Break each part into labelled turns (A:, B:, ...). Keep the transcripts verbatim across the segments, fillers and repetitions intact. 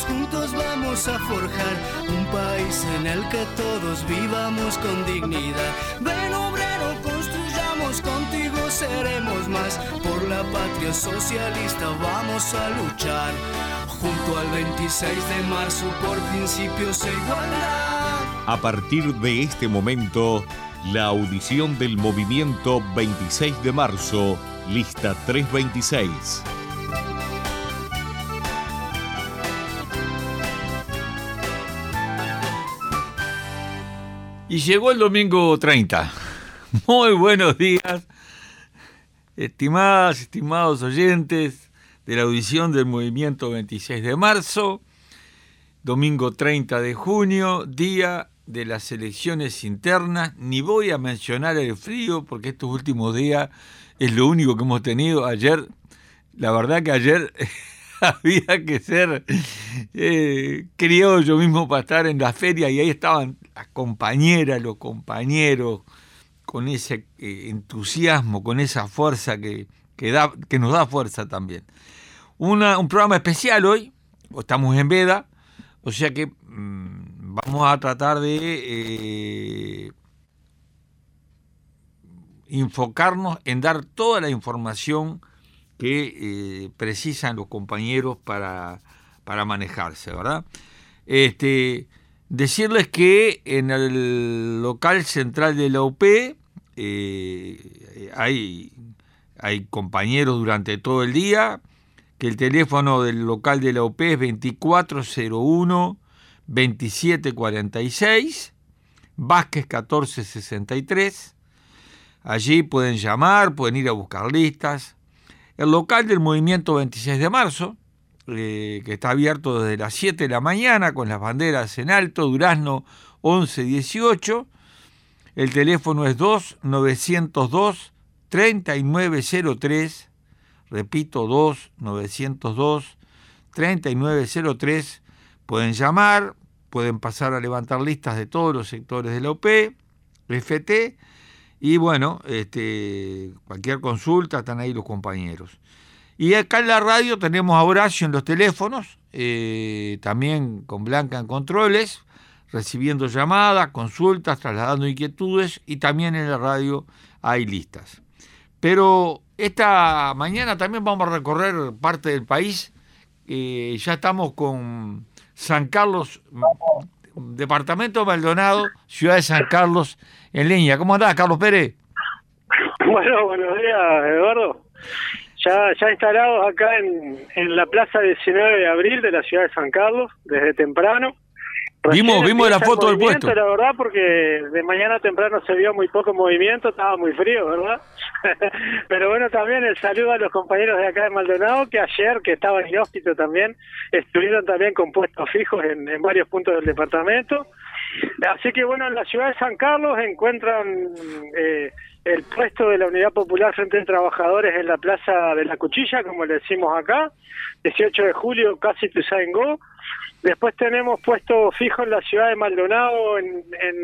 A: juntos vamos a forjar un país en el que todos vivamos con dignidad. Ven obrero, construyamos, contigo seremos más. Por la patria socialista vamos a luchar. Junto al veintiséis de marzo por principios e igualdad.
B: A partir de este momento, la audición del movimiento veintiséis de marzo, lista trescientos veintiséis.
C: Y llegó el domingo treinta. Muy buenos días, estimadas, estimados oyentes de la audición del movimiento veintiséis de marzo, domingo treinta de junio, día de las elecciones internas. Ni voy a mencionar el frío porque estos últimos días es lo único que hemos tenido. Ayer, la verdad que ayer había que ser eh, criollo mismo para estar en la feria y ahí estaban las compañeras, los compañeros, con ese eh, entusiasmo, con esa fuerza que, que, da, que nos da fuerza también. Una, un programa especial hoy, estamos en veda, o sea que mmm, vamos a tratar de eh, enfocarnos en dar toda la información que eh, precisan los compañeros para, para manejarse, ¿verdad? Este, decirles que en el local central de la U P eh, hay, hay compañeros durante todo el día, que el teléfono del local de la U P es veinticuatro cero uno, veintisiete cuarenta y seis, Vázquez catorce sesenta y tres. Allí pueden llamar, pueden ir a buscar listas. El local del movimiento veintiséis de marzo, eh, que está abierto desde las siete de la mañana con las banderas en alto, Durazno once dieciocho. El teléfono es dos novecientos dos, treinta y nueve cero tres. Repito, dos novecientos dos, treinta y nueve cero tres. Pueden llamar, pueden pasar a levantar listas de todos los sectores de la U P, F T, y bueno, este, cualquier consulta, están ahí los compañeros. Y acá en la radio tenemos a Horacio en los teléfonos, eh, también con Blanca en controles, recibiendo llamadas, consultas, trasladando inquietudes, y también en la radio hay listas. Pero esta mañana también vamos a recorrer parte del país. Eh, ya estamos con San Carlos, departamento de Maldonado, ciudad de San Carlos, en línea. ¿Cómo andás, Carlos Pérez?
D: Bueno, buenos días, Eduardo. Ya, ya instalados acá en, en la plaza diecinueve de abril de la ciudad de San Carlos, desde temprano.
C: Vimos, vimos la foto del puesto.
D: La verdad, porque de mañana temprano se vio muy poco movimiento, estaba muy frío, ¿verdad? Pero bueno, también el saludo a los compañeros de acá de Maldonado, que ayer, que estaban inhóspito también, estuvieron también con puestos fijos en, en varios puntos del departamento. Así que bueno, en la ciudad de San Carlos encuentran eh, el puesto de la Unidad Popular Frente de Trabajadores en la Plaza de la Cuchilla, como le decimos acá, dieciocho de julio, casi Ituzaingó. Después tenemos puesto fijo en la ciudad de Maldonado, en,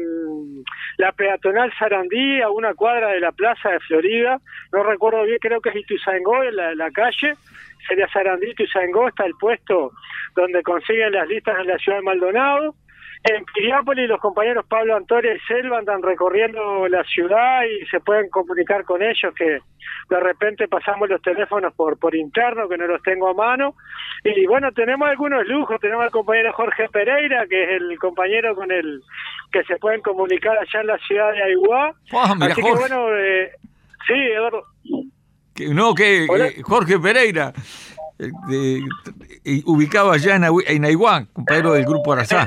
D: en la peatonal Sarandí, a una cuadra de la Plaza de Florida. No recuerdo bien, creo que es Ituzaingó, en la, la calle. Sería Sarandí, Ituzaingó, está el puesto donde consiguen las listas en la ciudad de Maldonado. En Piriápolis los compañeros Pablo Antoria y Selva andan recorriendo la ciudad y se pueden comunicar con ellos, que de repente pasamos los teléfonos por por interno, que no los tengo a mano. Y bueno, tenemos algunos lujos, tenemos al compañero Jorge Pereira, que es el compañero con el que se pueden comunicar allá en la ciudad de Aiguá.
C: Oh, mira,
D: Así
C: Jorge.
D: que bueno, eh, sí, Eduardo.
C: Que, no, que eh, Jorge Pereira, eh, de, eh, ubicado allá en, en Aiguá, compañero del Grupo Arazá.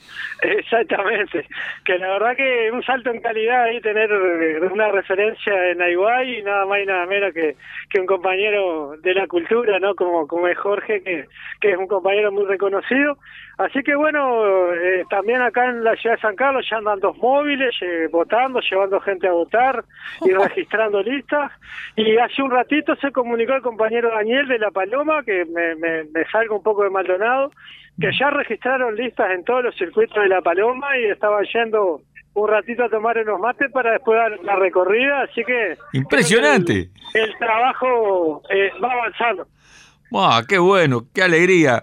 D: Exactamente, que la verdad que un salto en calidad ahí tener una referencia en Aiguá y nada más y nada menos que, que un compañero de la cultura, ¿no? Como, como es Jorge, que, que es un compañero muy reconocido. Así que bueno, eh, también acá en la ciudad de San Carlos ya andan dos móviles eh, votando, llevando gente a votar y registrando listas. Y hace un ratito se comunicó el compañero Daniel de La Paloma, que me, me, me salgo un poco de Maldonado, que ya registraron listas en todos los circuitos de La Paloma y estaban yendo un ratito a tomar unos mates para después dar la recorrida, así que...
C: ¡Impresionante!
D: El, el trabajo eh, va avanzando.
C: ¡Wow, qué bueno, qué alegría!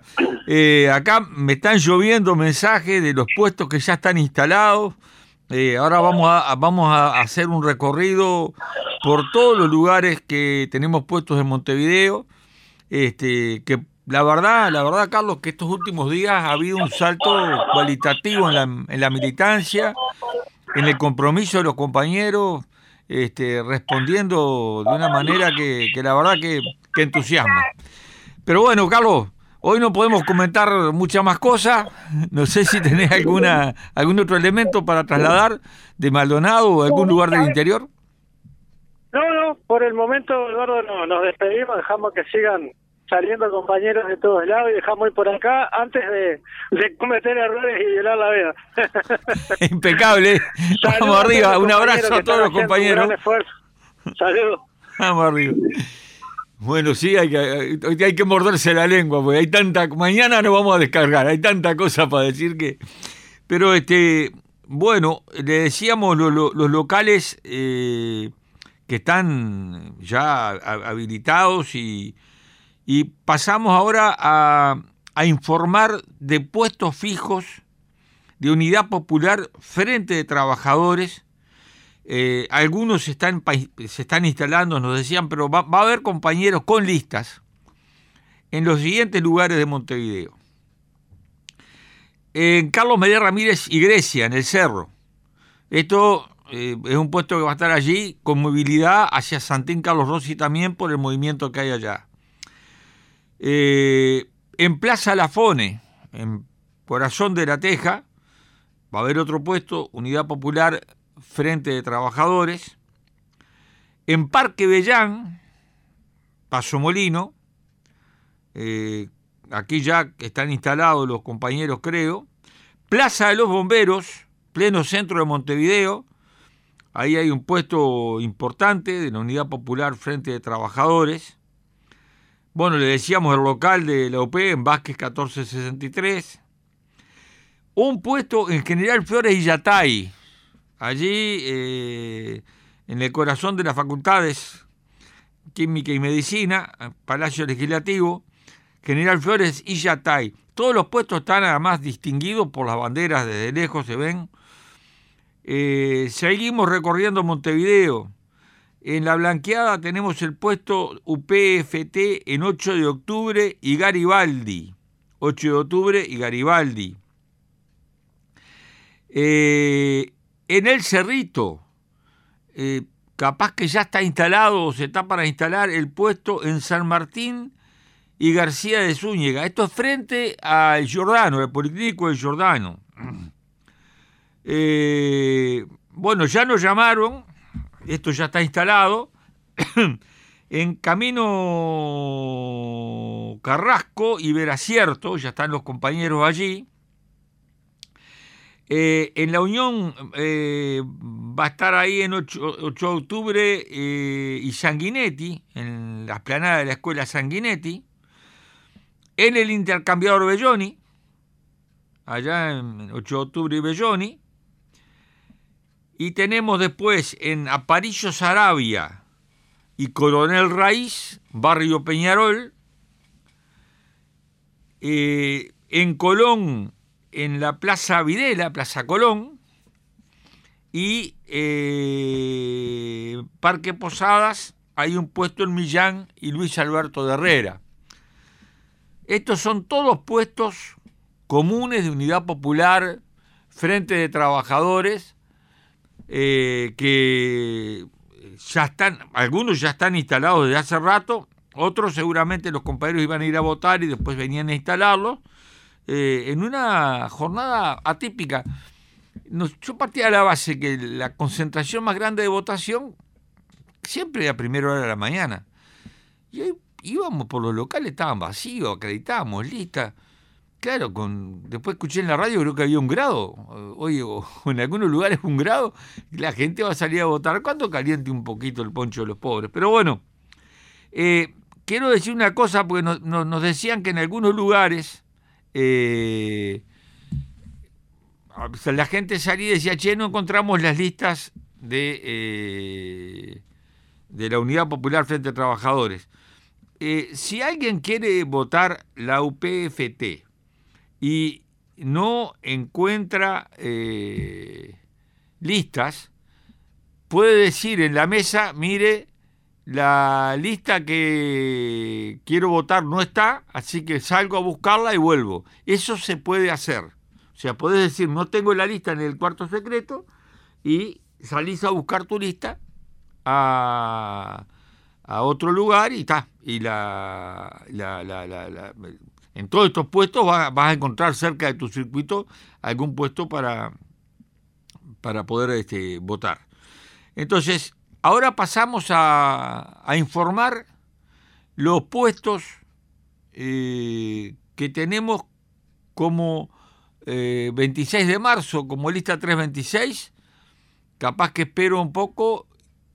C: Eh, acá me están lloviendo mensajes de los puestos que ya están instalados. Eh, ahora vamos a, vamos a hacer un recorrido por todos los lugares que tenemos puestos en Montevideo. Este, que la verdad, la verdad, Carlos, que estos últimos días ha habido un salto cualitativo en la, en la militancia, en el compromiso de los compañeros, este, respondiendo de una manera que, que la verdad que, que entusiasma. Pero bueno, Carlos, hoy no podemos comentar muchas más cosas. No sé si tenés alguna algún otro elemento para trasladar de Maldonado o algún lugar del interior.
D: No, no, por el momento, Eduardo, no, nos despedimos, dejamos que sigan saliendo compañeros de todos lados y dejamos ir por acá antes de, de cometer errores y violar la veda.
C: Impecable. Vamos arriba, un abrazo a todos los compañeros.
D: Un gran esfuerzo. Saludos.
C: Vamos arriba. Bueno, sí, hay que, hay, hay que morderse la lengua, porque hay tanta... Mañana nos vamos a descargar, hay tanta cosa para decir que... Pero, este bueno, le decíamos lo, lo, los locales eh, que están ya habilitados y, y pasamos ahora a, a informar de puestos fijos de Unidad Popular Frente de Trabajadores. Eh, algunos se están, se están instalando, nos decían, pero va, va a haber compañeros con listas en los siguientes lugares de Montevideo. En Carlos Medina Ramírez y Grecia, en el Cerro. Esto eh, es un puesto que va a estar allí con movilidad hacia Santín Carlos Rossi también por el movimiento que hay allá. Eh, en Plaza Lafone, en Corazón de la Teja, va a haber otro puesto, Unidad Popular Frente de Trabajadores. En Parque Bellán, Paso Molino, eh, aquí ya están instalados los compañeros, creo. Plaza de los Bomberos, pleno centro de Montevideo, ahí hay un puesto importante de la Unidad Popular Frente de Trabajadores. Bueno, le decíamos el local de la U P en Vázquez catorce sesenta y tres. Un puesto en General Flores y Yatay, allí eh, en el corazón de las facultades Química y Medicina, Palacio Legislativo, General Flores y Yatay. Todos los puestos están además distinguidos por las banderas, desde lejos se ven. Eh, seguimos recorriendo Montevideo. En la Blanqueada tenemos el puesto U P F T en ocho de octubre y Garibaldi. ocho de octubre y Garibaldi. Eh, En el Cerrito, eh, capaz que ya está instalado o se está para instalar el puesto en San Martín y García de Zúñiga. Esto es frente al Giordano, el Policlínico del Giordano. Eh, bueno, ya nos llamaron, esto ya está instalado, en Camino Carrasco y Veracierto, ya están los compañeros allí. Eh, en la Unión eh, va a estar ahí en ocho de octubre eh, y Sanguinetti, en la explanada de la Escuela Sanguinetti. En el Intercambiador Belloni, allá en ocho de octubre y Belloni. Y tenemos después en Aparicio Saravia y Coronel Raíz, Barrio Peñarol. Eh, en Colón, en la Plaza Videla, Plaza Colón, y eh, Parque Posadas, hay un puesto en Millán y Luis Alberto de Herrera. Estos son todos puestos comunes de Unidad Popular, Frente de Trabajadores, eh, que ya están, algunos ya están instalados desde hace rato, otros seguramente los compañeros iban a ir a votar y después venían a instalarlos. Eh, en una jornada atípica. Nos, yo partía de la base que la concentración más grande de votación siempre era a primera hora de la mañana. Y ahí íbamos por los locales, estaban vacíos, acreditábamos, lista. Claro, con después escuché en la radio, creo que había un grado. Oye, o en algunos lugares un grado, la gente va a salir a votar cuando caliente un poquito el poncho de los pobres. Pero bueno, eh, quiero decir una cosa, porque nos, nos, nos decían que en algunos lugares Eh, la gente salía y decía, che, no encontramos las listas de, eh, de la Unidad Popular Frente a Trabajadores. Eh, si alguien quiere votar la U P F T y no encuentra eh, listas, puede decir en la mesa, mire, la lista que quiero votar no está, así que salgo a buscarla y vuelvo. Eso se puede hacer. O sea, podés decir, no tengo la lista en el cuarto secreto, y salís a buscar tu lista a, a otro lugar y está. Y la, la, la, la, la, en todos estos puestos vas, vas a encontrar cerca de tu circuito algún puesto para, para poder este, votar. Entonces, ahora pasamos a, a informar los puestos eh, que tenemos como eh, veintiséis de marzo, como lista trescientos veintiséis. Capaz que espero un poco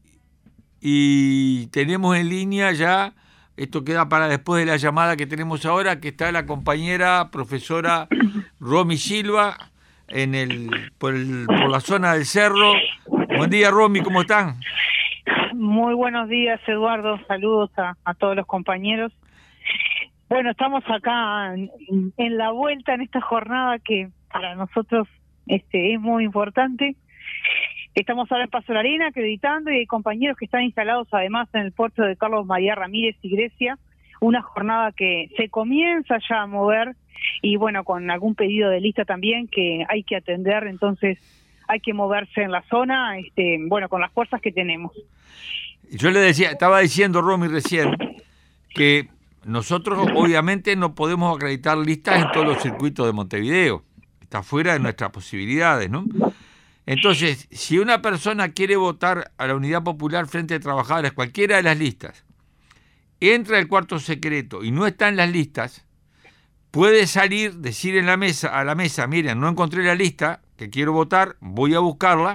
C: y tenemos en línea ya, esto queda para después de la llamada que tenemos ahora, que está la compañera profesora Romy Silva en el por, el, por la zona del Cerro. Buen día, Romy, ¿cómo están?
E: Muy buenos días, Eduardo. Saludos a, a todos los compañeros. Bueno, estamos acá en, en la vuelta en esta jornada que para nosotros este, es muy importante. Estamos ahora en Paso de la Arena acreditando y hay compañeros que están instalados además en el puerto de Carlos María Ramírez y Grecia, una jornada que se comienza ya a mover y bueno, con algún pedido de lista también que hay que atender, entonces hay que moverse en la zona, este, bueno, con las fuerzas que tenemos.
C: Yo le decía, estaba diciendo Romy recién que nosotros obviamente no podemos acreditar listas en todos los circuitos de Montevideo, está fuera de nuestras posibilidades, ¿no? Entonces, si una persona quiere votar a la Unidad Popular Frente de Trabajadores, cualquiera de las listas, entra al cuarto secreto y no está en las listas, puede salir, decir en la mesa, a la mesa, miren, no encontré la lista que quiero votar, voy a buscarla,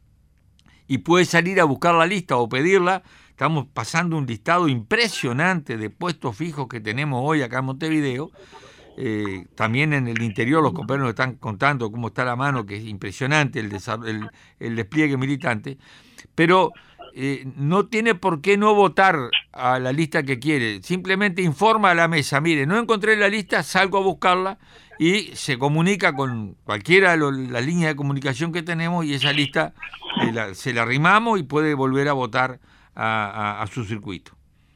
C: y puede salir a buscar la lista o pedirla. Estamos pasando un listado impresionante de puestos fijos que tenemos hoy acá en Montevideo. Eh, también en el interior los compañeros están contando cómo está la mano, que es impresionante el, el, el despliegue militante, pero eh, no tiene por qué no votar a la lista que quiere, simplemente informa a la mesa, mire, no encontré la lista, salgo a buscarla, y se comunica con cualquiera de las líneas de comunicación que tenemos y esa lista eh, la, se la arrimamos y puede volver a votar a, a, a su circuito.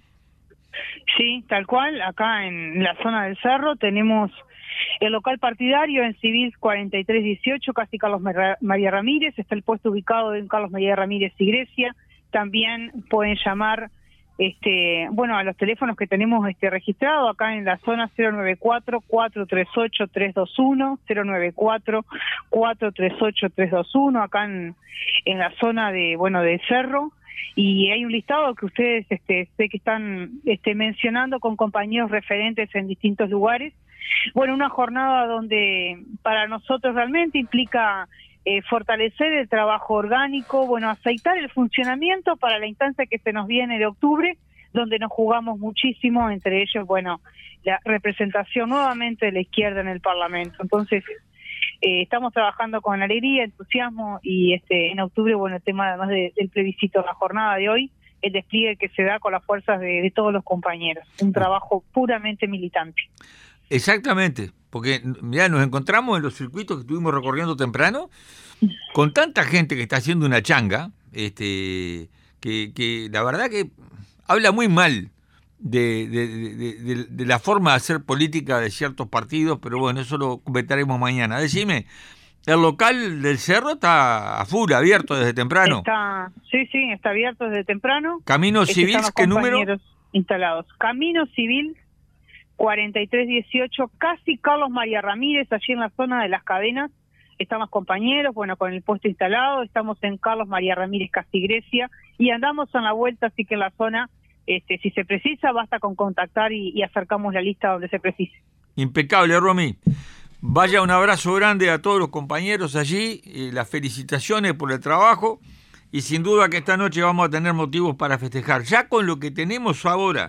E: Sí, tal cual, acá en la zona del Cerro tenemos el local partidario en Civil cuarenta y tres dieciocho, casi Carlos María Ramírez, está el puesto ubicado en Carlos María Ramírez y Grecia. También pueden llamar este bueno a los teléfonos que tenemos este registrado acá en la zona cero nueve cuatro, cuatro tres ocho, tres dos uno, cero nueve cuatro, cuatro tres ocho, tres dos uno, acá en, en la zona de bueno de Cerro. Y hay un listado que ustedes este, sé que están este, mencionando con compañeros referentes en distintos lugares. Bueno, una jornada donde para nosotros realmente implica eh, fortalecer el trabajo orgánico, bueno, aceitar el funcionamiento para la instancia que se nos viene de octubre, donde nos jugamos muchísimo, entre ellos, bueno, la representación nuevamente de la izquierda en el Parlamento. Entonces, Eh, estamos trabajando con alegría, entusiasmo y este en octubre, bueno, el tema además de, del plebiscito, la jornada de hoy, el despliegue que se da con las fuerzas de, de todos los compañeros, un trabajo puramente militante.
C: Exactamente, porque mirá, nos encontramos en los circuitos que estuvimos recorriendo temprano con tanta gente que está haciendo una changa, este que, que la verdad que habla muy mal De, de, de, de, de la forma de hacer política de ciertos partidos, pero bueno, eso lo comentaremos mañana. Decime, ¿el local del Cerro está a full, abierto desde temprano?
E: Está, sí, sí, está abierto desde temprano.
C: ¿Camino Civil, qué número?
E: Instalados. Camino Civil cuarenta y tres dieciocho, casi Carlos María Ramírez, allí en la zona de las cadenas. Estamos compañeros, bueno, con el puesto instalado, estamos en Carlos María Ramírez, casi Grecia, y andamos en la vuelta, así que en la zona, Este, si se precisa, basta con contactar y, y acercamos la lista donde se precise.
C: Impecable, Romy. Vaya, un abrazo grande a todos los compañeros allí, eh, las felicitaciones por el trabajo y sin duda que esta noche vamos a tener motivos para festejar. Ya con lo que tenemos ahora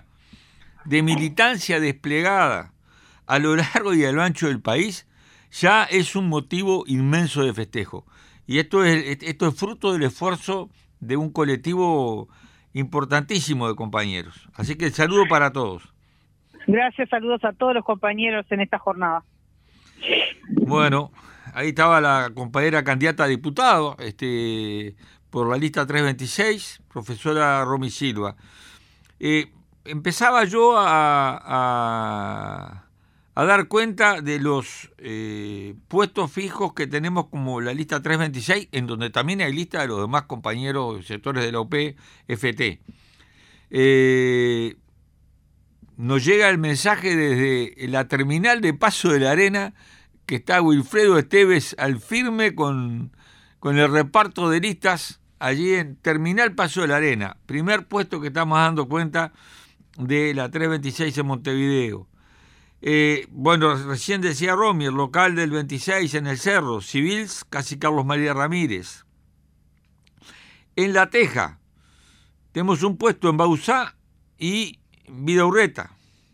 C: de militancia desplegada a lo largo y a lo ancho del país, ya es un motivo inmenso de festejo. Y esto es, esto es fruto del esfuerzo de un colectivo importantísimo de compañeros. Así que el saludo para todos.
E: Gracias, saludos a todos los compañeros en esta jornada.
C: Bueno, ahí estaba la compañera candidata a diputado, este, por la lista trescientos veintiséis, profesora Romy Silva. Eh, empezaba yo a, a, a dar cuenta de los eh, puestos fijos que tenemos como la lista trescientos veintiséis, en donde también hay lista de los demás compañeros sectores de la U P F T. Eh, nos llega el mensaje desde la terminal de Paso de la Arena, que está Wilfredo Esteves al firme con, con el reparto de listas allí en Terminal Paso de la Arena, primer puesto que estamos dando cuenta de la trescientos veintiséis en Montevideo. Eh, bueno, recién decía Romy, el local del veintiséis en el Cerro, Civils, casi Carlos María Ramírez. En La Teja tenemos un puesto en Bauzá y Vidaurreta.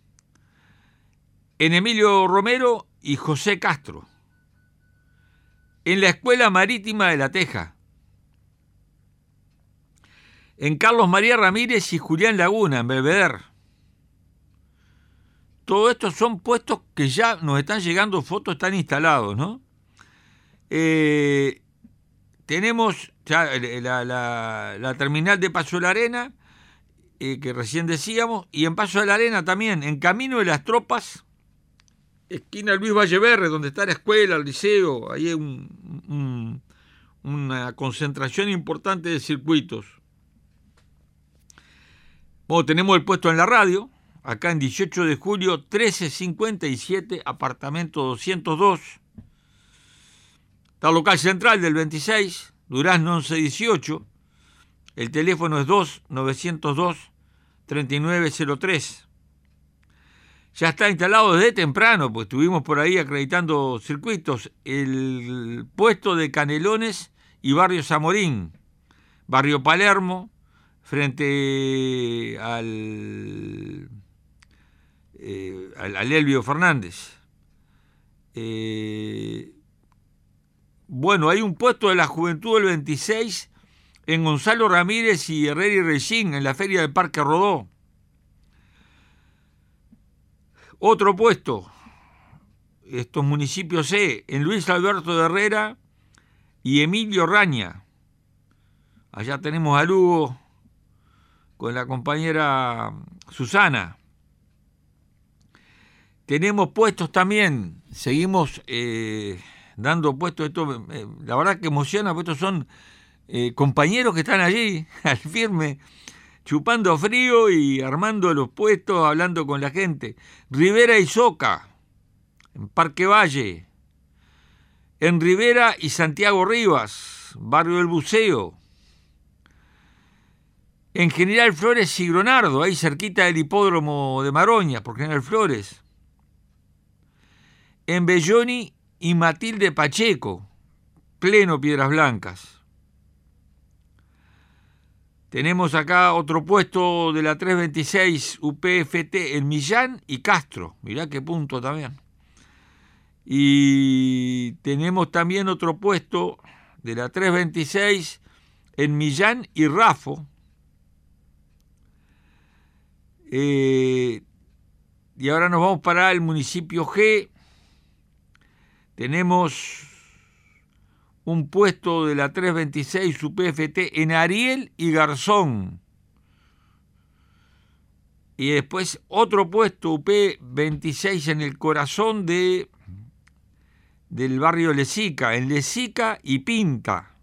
C: En Emilio Romero y José Castro. En la Escuela Marítima de La Teja. En Carlos María Ramírez y Julián Laguna, en Belvedere. Todo esto son puestos que ya nos están llegando fotos, están instalados, ¿no? Eh, tenemos ya la, la, la terminal de Paso de la Arena, eh, que recién decíamos, y en Paso de la Arena también, en Camino de las Tropas, esquina Luis Valleverre, donde está la escuela, el liceo, ahí hay un, un, una concentración importante de circuitos. Bueno, tenemos el puesto en la radio, acá en dieciocho de julio, trece cincuenta y siete, apartamento doscientos dos. Está el local central del veintiséis, Durazno once dieciocho. El teléfono es dos nueve cero dos, tres nueve cero tres. Ya está instalado desde temprano, pues estuvimos por ahí acreditando circuitos, el puesto de Canelones y Barrio Zamorín, Barrio Palermo, frente al, eh, al, al Elvio Fernández. Eh, bueno, hay un puesto de la Juventud del veintiséis en Gonzalo Ramírez y Herrera y Regín, en la Feria del Parque Rodó. Otro puesto, estos municipios C, en Luis Alberto de Herrera y Emilio Raña. Allá tenemos a Lugo con la compañera Susana. Tenemos puestos también, seguimos eh, dando puestos. Esto, eh, la verdad que emociona, porque estos son eh, compañeros que están allí, al firme, chupando frío y armando los puestos, hablando con la gente. Rivera y Soca, en Parque Valle. En Rivera y Santiago Rivas, Barrio del Buceo. En General Flores y Gronardo, ahí cerquita del hipódromo de Maroña, por General Flores. En Belloni y Matilde Pacheco, pleno Piedras Blancas. Tenemos acá otro puesto de la trescientos veintiséis U P F T en Millán y Castro. Mirá qué punto también. Y tenemos también otro puesto de la trescientos veintiséis en Millán y Rafo. Eh, y ahora nos vamos para el municipio G. Tenemos un puesto de la trescientos veintiséis U P F T en Ariel y Garzón. Y después otro puesto U P veintiséis en el corazón de, del barrio Lesica, en Lesica y Pinta.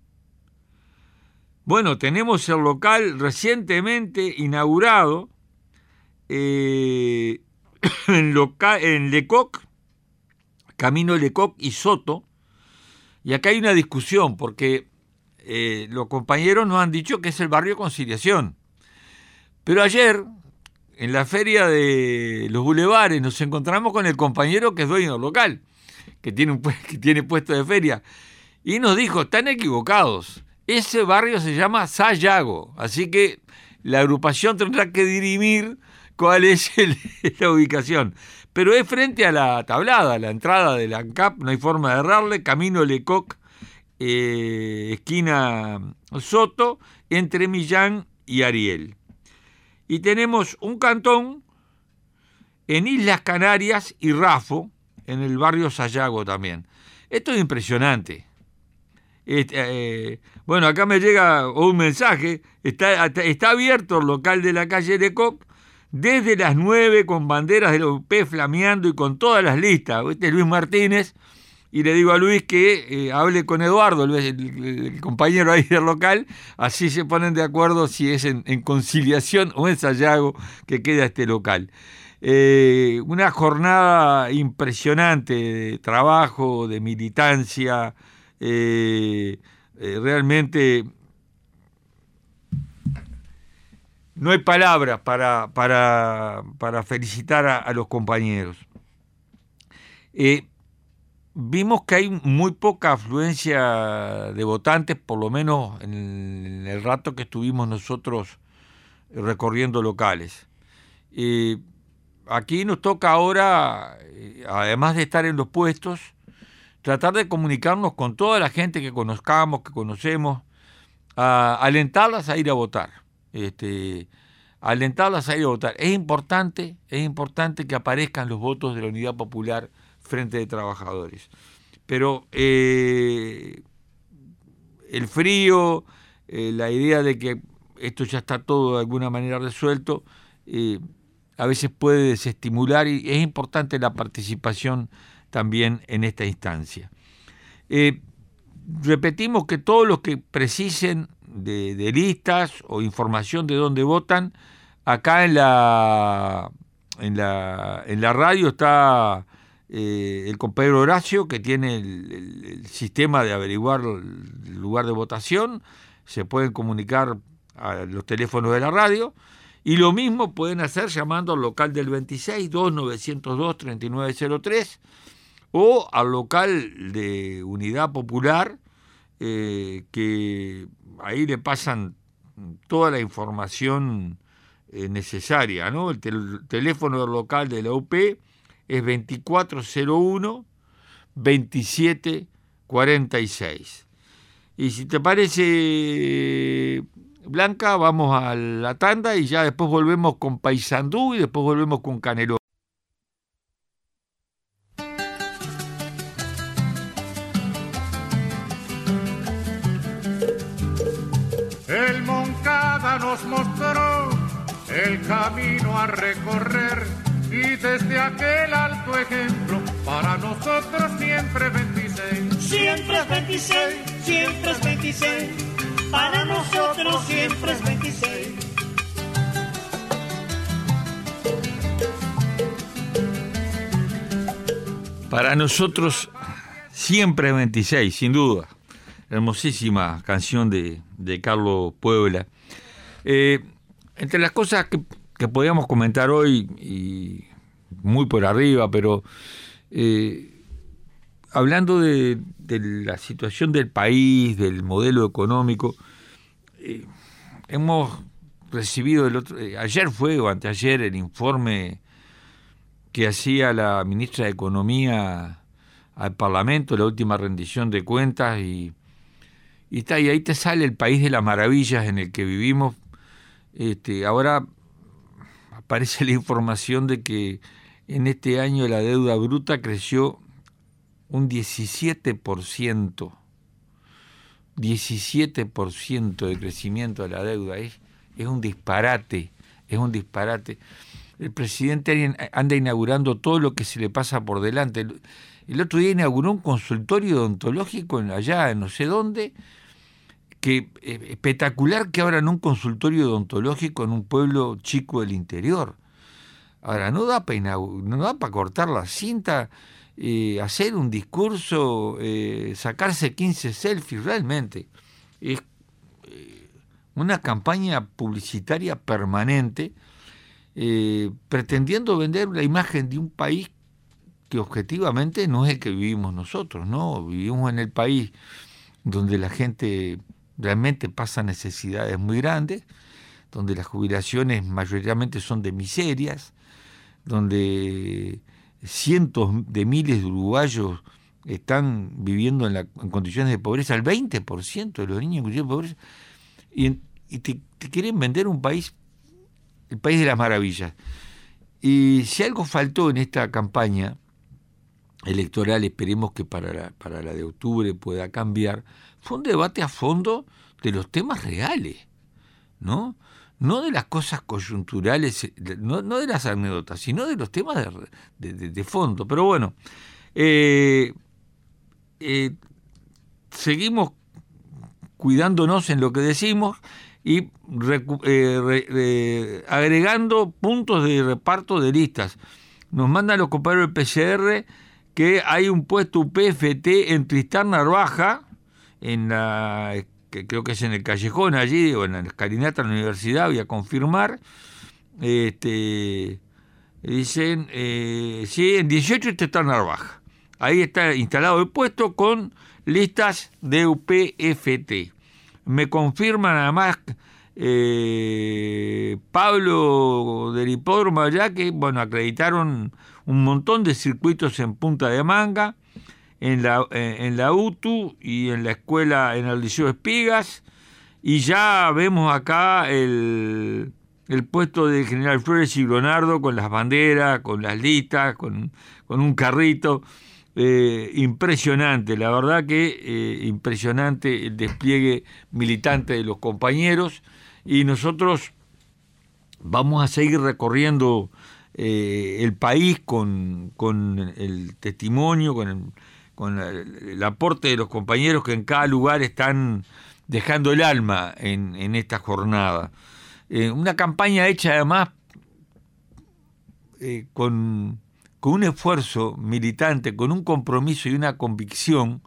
C: Bueno, tenemos el local recientemente inaugurado eh, en, loca, en Lecoq, Camino Lecoq y Soto. Y acá hay una discusión, porque eh, los compañeros nos han dicho que es el barrio Conciliación. Pero ayer, en la feria de los bulevares, nos encontramos con el compañero que es dueño del local, que tiene, un, que tiene puesto de feria, y nos dijo, están equivocados, ese barrio se llama Sayago, así que la agrupación tendrá que dirimir cuál es el, la ubicación. Pero es frente a la tablada, la entrada de la ANCAP, no hay forma de errarle, Camino Lecoq, eh, esquina Soto, entre Millán y Ariel. Y tenemos un cantón en Islas Canarias y Rafo, en el barrio Sayago también. Esto es impresionante. Este, eh, bueno, acá me llega un mensaje, está, está abierto el local de la calle Lecoq desde las nueve con banderas de la U P flameando y con todas las listas. Este es Luis Martínez, y le digo a Luis que eh, hable con Eduardo, el, el, el compañero ahí del local, así se ponen de acuerdo si es en, en Conciliación o en Sayago que queda este local. Eh, una jornada impresionante de trabajo, de militancia. Eh, eh, realmente no hay palabras para, para, para felicitar a, a los compañeros. Eh, vimos que hay muy poca afluencia de votantes, por lo menos en el, en el rato que estuvimos nosotros recorriendo locales. Eh, aquí nos toca ahora, eh, además de estar en los puestos, tratar de comunicarnos con toda la gente que conozcamos, que conocemos, a alentarlas a ir a votar, este, alentarlas a ir a votar. Es importante, es importante que aparezcan los votos de la Unidad Popular Frente de Trabajadores. Pero eh, el frío, eh, la idea de que esto ya está todo de alguna manera resuelto, eh, a veces puede desestimular, y es importante la participación también en esta instancia. Eh, repetimos que todos los que precisen de, de listas o información de dónde votan, acá en la, en la, en la radio está eh, el compañero Horacio, que tiene el, el, el sistema de averiguar el lugar de votación. Se pueden comunicar a los teléfonos de la radio, y lo mismo pueden hacer llamando al local del veintiséis, dos novecientos dos, treinta y nueve cero tres, o al local de Unidad Popular, eh, que ahí le pasan toda la información eh, necesaria, ¿no? El tel- teléfono del local de la U P es veinticuatro cero uno, veintisiete cuarenta y seis. Y si te parece, Blanca, vamos a la tanda y ya después volvemos con Paysandú y después volvemos con Canelón.
F: El Moncada nos mostró el camino a recorrer, y desde aquel alto ejemplo para nosotros siempre veintiséis.
G: Siempre es veintiséis, siempre es veintiséis, para nosotros siempre es veintiséis.
C: Para nosotros siempre es veintiséis, sin duda. Hermosísima canción de, de Carlos Puebla. Eh, entre las cosas que, que podíamos comentar hoy, y muy por arriba, pero eh, hablando de, de la situación del país, del modelo económico, eh, hemos recibido el otro, eh, ayer fue o anteayer el informe que hacía la ministra de Economía al Parlamento, la última rendición de cuentas, y Y, está, y ahí te sale el país de las maravillas en el que vivimos. Este, ahora aparece la información de que en este año la deuda bruta creció un diecisiete por ciento. diecisiete por ciento de crecimiento de la deuda. Es, es un disparate, es un disparate. El presidente anda inaugurando todo lo que se le pasa por delante. El otro día inauguró un consultorio odontológico allá en no sé dónde, que eh, espectacular que abran un consultorio odontológico en un pueblo chico del interior. Ahora, no da para no da para cortar la cinta, eh, hacer un discurso, eh, sacarse quince selfies, realmente. Es eh, una campaña publicitaria permanente, eh, pretendiendo vender la imagen de un país que objetivamente no es el que vivimos nosotros, ¿no? Vivimos en el país donde la gente realmente pasa necesidades muy grandes, donde las jubilaciones mayoritariamente son de miserias, donde cientos de miles de uruguayos están viviendo en, la, en condiciones de pobreza, el veinte por ciento de los niños en condiciones de pobreza, y, y te, te quieren vender un país, el país de las maravillas. Y si algo faltó en esta campaña, electoral, esperemos que para la, para la de octubre pueda cambiar, fue un debate a fondo de los temas reales, ¿no? No de las cosas coyunturales, no, no de las anécdotas, sino de los temas de, de, de fondo. Pero bueno, eh, eh, seguimos cuidándonos en lo que decimos y recu- eh, re, re, agregando puntos de reparto de listas. Nos mandan los compañeros del P C R que hay un puesto U P F T en Tristán Narvaja, en la, que creo que es en el Callejón allí, o en la escalinata de la universidad, voy a confirmar. Este, dicen, eh, sí, en dieciocho Tristán Narvaja. Ahí está instalado el puesto con listas de U P F T. Me confirman además eh, Pablo del hipódromo allá que, bueno, acreditaron un montón de circuitos en Punta de Manga, en la, en la U T U y en la escuela, en el Liceo Espigas, y ya vemos acá el, el puesto de General Flores y Leonardo con las banderas, con las listas, con, con un carrito. Eh, impresionante, la verdad que eh, impresionante el despliegue militante de los compañeros, y nosotros vamos a seguir recorriendo eh, el país con, con el testimonio, con, el, con la, el aporte de los compañeros que en cada lugar están dejando el alma en, en esta jornada. Eh, una campaña hecha además eh, con, con un esfuerzo militante, con un compromiso y una convicción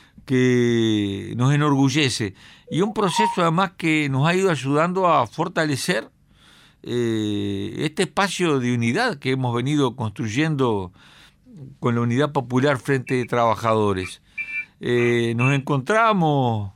C: que nos enorgullece, y un proceso además que nos ha ido ayudando a fortalecer eh, este espacio de unidad que hemos venido construyendo con la Unidad Popular Frente de Trabajadores. Eh, nos encontramos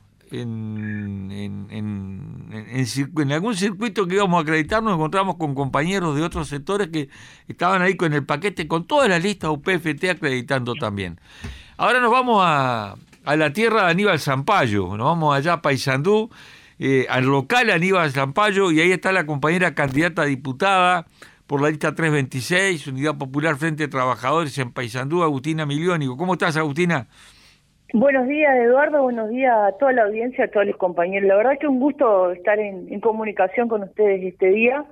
C: en, en, en, en, en algún circuito que íbamos a acreditar, nos encontramos con compañeros de otros sectores que estaban ahí con el paquete, con todas las listas U P F T acreditando también. Ahora nos vamos a, a la tierra de Aníbal Zampayo, nos vamos allá a Paysandú, eh, al local Aníbal Zampayo, y ahí está la compañera candidata a diputada por la lista trescientos veintiséis, Unidad Popular Frente de Trabajadores en Paysandú, Agustina Miliónico. ¿Cómo estás, Agustina?
H: Buenos días, Eduardo, buenos días a toda la audiencia, a todos los compañeros. La verdad que un gusto estar en, en comunicación con ustedes este día.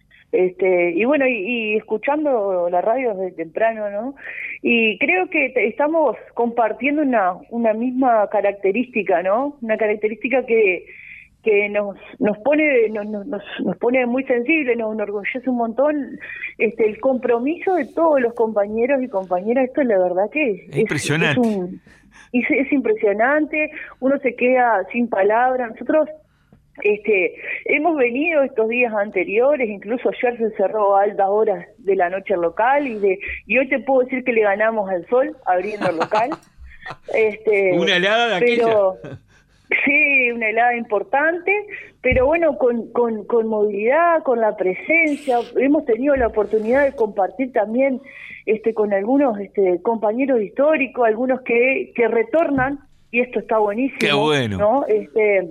H: Este, y bueno, y, y escuchando la radio desde temprano, ¿no? Y creo que te, estamos compartiendo una, una misma característica, ¿no? Una característica que, que nos, nos pone, nos, nos, nos pone muy sensibles, nos enorgullece un montón, este, el compromiso de todos los compañeros y compañeras. Esto la verdad que es,
C: es impresionante.
H: Es, es un, Es, es impresionante, uno se queda sin palabras. Nosotros este, hemos venido estos días anteriores, incluso ayer se cerró a altas horas de la noche el local, y de y hoy te puedo decir que le ganamos al sol abriendo el local. este,
C: una helada de
H: pero,
C: aquella.
H: Sí, una helada importante, pero bueno, con, con, con movilidad, con la presencia, hemos tenido la oportunidad de compartir también este, con algunos este, compañeros históricos, algunos que, que retornan, y esto está buenísimo.
C: Qué bueno.
H: ¿No? Este,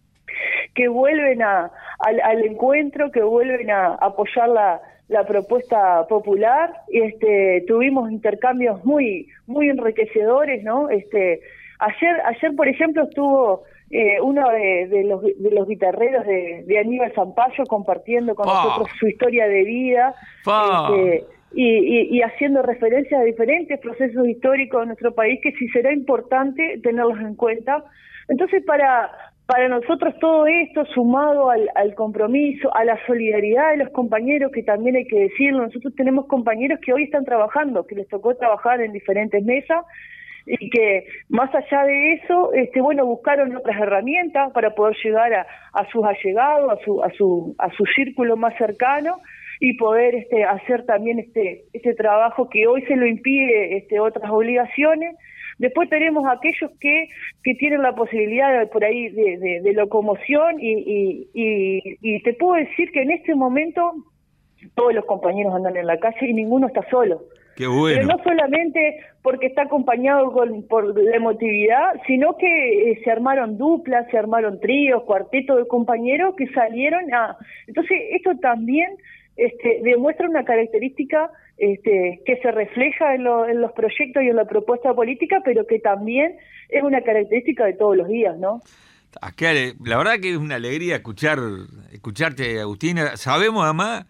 H: que vuelven a, al, al encuentro, que vuelven a apoyar la, la propuesta popular. Este, tuvimos intercambios muy, muy enriquecedores, ¿no? Este, ayer, ayer por ejemplo, estuvo Eh, uno de, de los de los guitarreros de, de Aníbal Zampayo compartiendo con
C: oh.
H: nosotros su historia de vida
C: oh.
H: este, y, y, y haciendo referencias a diferentes procesos históricos de nuestro país que sí será importante tenerlos en cuenta. Entonces, para para nosotros todo esto, sumado al, al compromiso, a la solidaridad de los compañeros, que también hay que decirlo, nosotros tenemos compañeros que hoy están trabajando, que les tocó trabajar en diferentes mesas, y que más allá de eso, este bueno, buscaron otras herramientas para poder llegar a, a sus allegados, a su a su a su círculo más cercano, y poder este hacer también este este trabajo que hoy se lo impide este otras obligaciones. Después tenemos aquellos que que tienen la posibilidad de, por ahí de, de, de locomoción, y, y, y, y te puedo decir que en este momento todos los compañeros andan en la calle y ninguno está solo.
C: Qué bueno.
H: Pero no solamente porque está acompañado con, por la emotividad, sino que eh, se armaron duplas, se armaron tríos, cuartetos de compañeros que salieron a... Entonces, esto también este, demuestra una característica este, que se refleja en, lo, en los proyectos y en la propuesta política, pero que también es una característica de todos los días, ¿no?
C: La verdad que es una alegría escuchar escucharte, Agustina. Sabemos además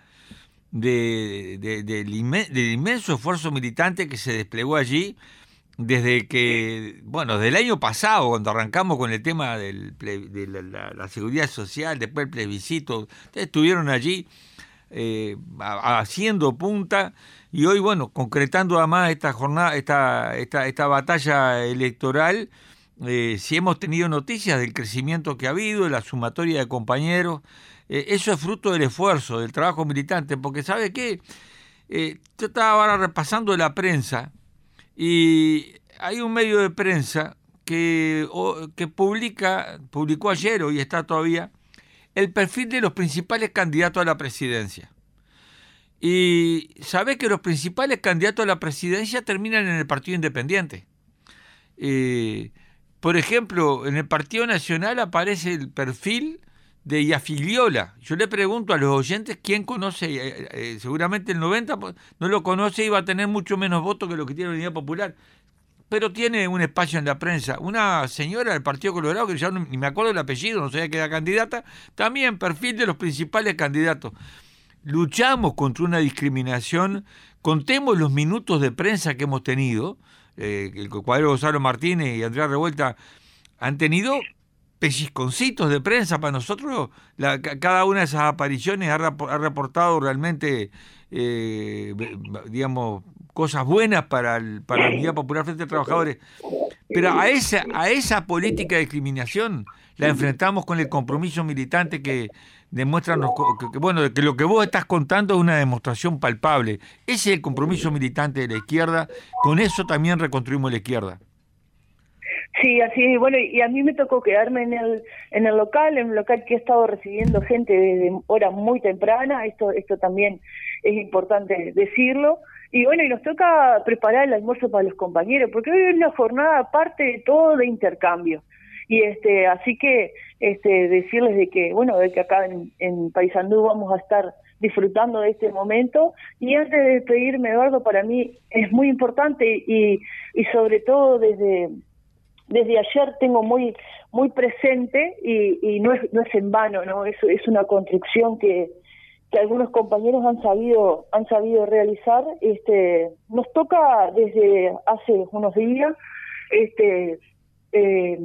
C: de, de, de, del, inmen, del inmenso esfuerzo militante que se desplegó allí desde que, bueno, desde el año pasado, cuando arrancamos con el tema del de la, la, la seguridad social, después el plebiscito. Ustedes estuvieron allí eh, haciendo punta y hoy, bueno, concretando además esta jornada, esta, esta, esta batalla electoral. Eh, si hemos tenido noticias del crecimiento que ha habido, de la sumatoria de compañeros, eh, eso es fruto del esfuerzo, del trabajo militante, porque ¿sabe qué? Eh, yo estaba ahora repasando la prensa y hay un medio de prensa que, o, que publica, publicó ayer, hoy está todavía, el perfil de los principales candidatos a la presidencia. Y ¿sabe que los principales candidatos a la presidencia terminan en el Partido Independiente? Eh, Por ejemplo, en el Partido Nacional aparece el perfil de Iafiliola. Yo le pregunto a los oyentes quién conoce, eh, eh, seguramente el noventa por ciento no lo conoce y va a tener mucho menos votos que lo que tiene la Unidad Popular. Pero tiene un espacio en la prensa. Una señora del Partido Colorado, que ya no, ni me acuerdo el apellido, no sabía que era candidata, también perfil de los principales candidatos. Luchamos contra una discriminación, contemos los minutos de prensa que hemos tenido. Eh, el cuadro Gonzalo Martínez y Andrea Revuelta han tenido pellizconcitos de prensa para nosotros. La, cada una de esas apariciones ha, ha reportado realmente, eh, digamos, cosas buenas para, el, para la Unidad Popular Frente de Trabajadores. Pero a esa, a esa política de discriminación la enfrentamos con el compromiso militante que demuestran, los, que, que, bueno, que lo que vos estás contando es una demostración palpable. Ese es el compromiso militante de la izquierda, con eso también reconstruimos la izquierda.
H: Sí, así, bueno, y a mí me tocó quedarme en el en el local, en un local que he estado recibiendo gente desde horas muy tempranas, esto esto también es importante decirlo, y bueno, y nos toca preparar el almuerzo para los compañeros, porque hoy es una jornada aparte de todo de intercambio. Y este así que este decirles de que bueno de que acá en, en Paysandú vamos a estar disfrutando de este momento. Y antes de despedirme, Eduardo, para mí es muy importante y y sobre todo desde desde ayer tengo muy muy presente y, y no es no es en vano, no es es una construcción que que algunos compañeros han sabido han sabido realizar. Este nos toca desde hace unos días este Eh,